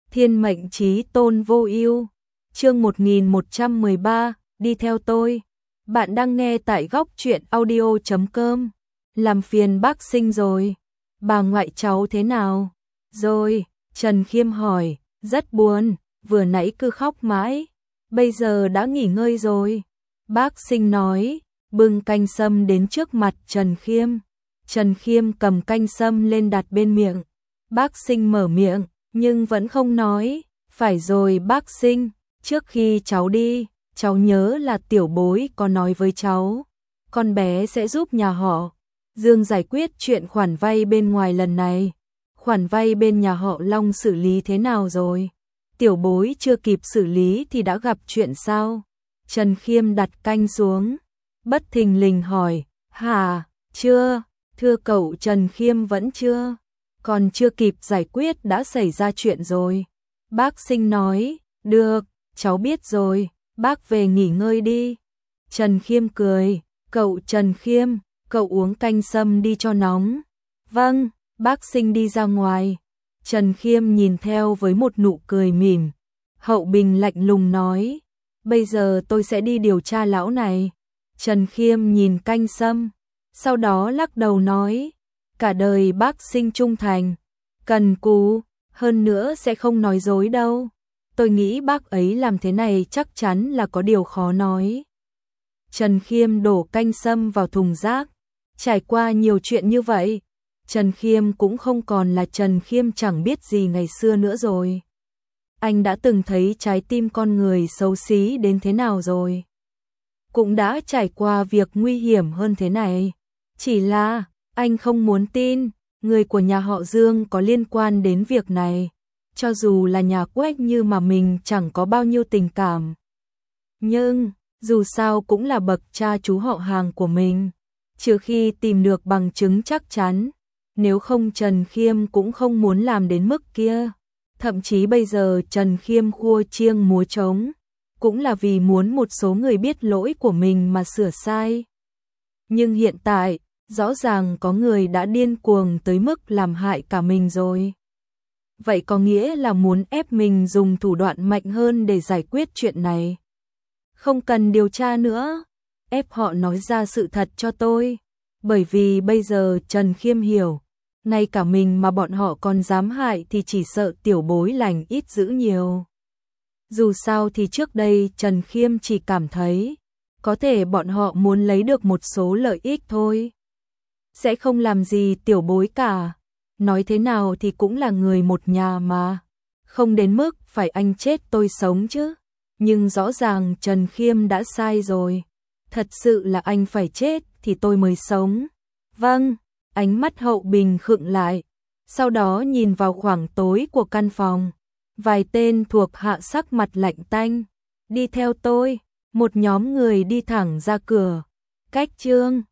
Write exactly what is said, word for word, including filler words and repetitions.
Thiên mệnh chí tôn vô ưu. Chương một nghìn một trăm mười ba, đi theo tôi. Bạn đang nghe tại góc truyện audio chấm com. Làm phiền bác Sinh rồi. Bà ngoại cháu thế nào? Rồi, Trần Khiêm hỏi, rất buồn, vừa nãy cứ khóc mãi, bây giờ đã nghỉ ngơi rồi. Bác Sinh nói, bưng canh sâm đến trước mặt Trần Khiêm. Trần Khiêm cầm canh sâm lên đặt bên miệng. Bác Sinh mở miệng, nhưng vẫn không nói. Phải rồi bác Sinh, trước khi cháu đi, cháu nhớ là tiểu bối có nói với cháu, con bé sẽ giúp nhà họ Dương giải quyết chuyện khoản vay bên ngoài lần này. Khoản vay bên nhà họ Long xử lý thế nào rồi? Tiểu bối chưa kịp xử lý thì đã gặp chuyện sao? Trần Khiêm đặt canh xuống, bất thình lình hỏi, hả, chưa, thưa cậu Trần Khiêm vẫn chưa, còn chưa kịp giải quyết đã xảy ra chuyện rồi. Bác Sinh nói, được, cháu biết rồi, bác về nghỉ ngơi đi. Trần Khiêm cười, cậu Trần Khiêm, cậu uống canh sâm đi cho nóng. Vâng, bác Sinh đi ra ngoài. Trần Khiêm nhìn theo với một nụ cười mỉm. Hậu Bình lạnh lùng nói, bây giờ tôi sẽ đi điều tra lão này. Trần Khiêm nhìn canh sâm, sau đó lắc đầu nói, cả đời bác Sinh trung thành, cần cù, hơn nữa sẽ không nói dối đâu. Tôi nghĩ bác ấy làm thế này chắc chắn là có điều khó nói. Trần Khiêm đổ canh sâm vào thùng rác. Trải qua nhiều chuyện như vậy, Trần Khiêm cũng không còn là Trần Khiêm chẳng biết gì ngày xưa nữa rồi. Anh đã từng thấy trái tim con người xấu xí đến thế nào rồi. Cũng đã trải qua việc nguy hiểm hơn thế này. Chỉ là, anh không muốn tin, người của nhà họ Dương có liên quan đến việc này. Cho dù là nhà Quách như mà mình chẳng có bao nhiêu tình cảm. Nhưng, dù sao cũng là bậc cha chú họ hàng của mình. Trừ khi tìm được bằng chứng chắc chắn, nếu không Trần Khiêm cũng không muốn làm đến mức kia. Thậm chí bây giờ Trần Khiêm khua chiêng múa trống, cũng là vì muốn một số người biết lỗi của mình mà sửa sai. Nhưng hiện tại, rõ ràng có người đã điên cuồng tới mức làm hại cả mình rồi. Vậy có nghĩa là muốn ép mình dùng thủ đoạn mạnh hơn để giải quyết chuyện này. Không cần điều tra nữa, ép họ nói ra sự thật cho tôi. Bởi vì bây giờ Trần Khiêm hiểu, ngay cả mình mà bọn họ còn dám hại thì chỉ sợ tiểu bối lành ít dữ nhiều. Dù sao thì trước đây Trần Khiêm chỉ cảm thấy, có thể bọn họ muốn lấy được một số lợi ích thôi. Sẽ không làm gì tiểu bối cả. Nói thế nào thì cũng là người một nhà mà. Không đến mức phải anh chết tôi sống chứ. Nhưng rõ ràng Trần Khiêm đã sai rồi. Thật sự là anh phải chết thì tôi mới sống. Vâng, ánh mắt Hậu Bình khựng lại. Sau đó nhìn vào khoảng tối của căn phòng. Vài tên thuộc hạ sắc mặt lạnh tanh. Đi theo tôi. Một nhóm người đi thẳng ra cửa. Cách Trương.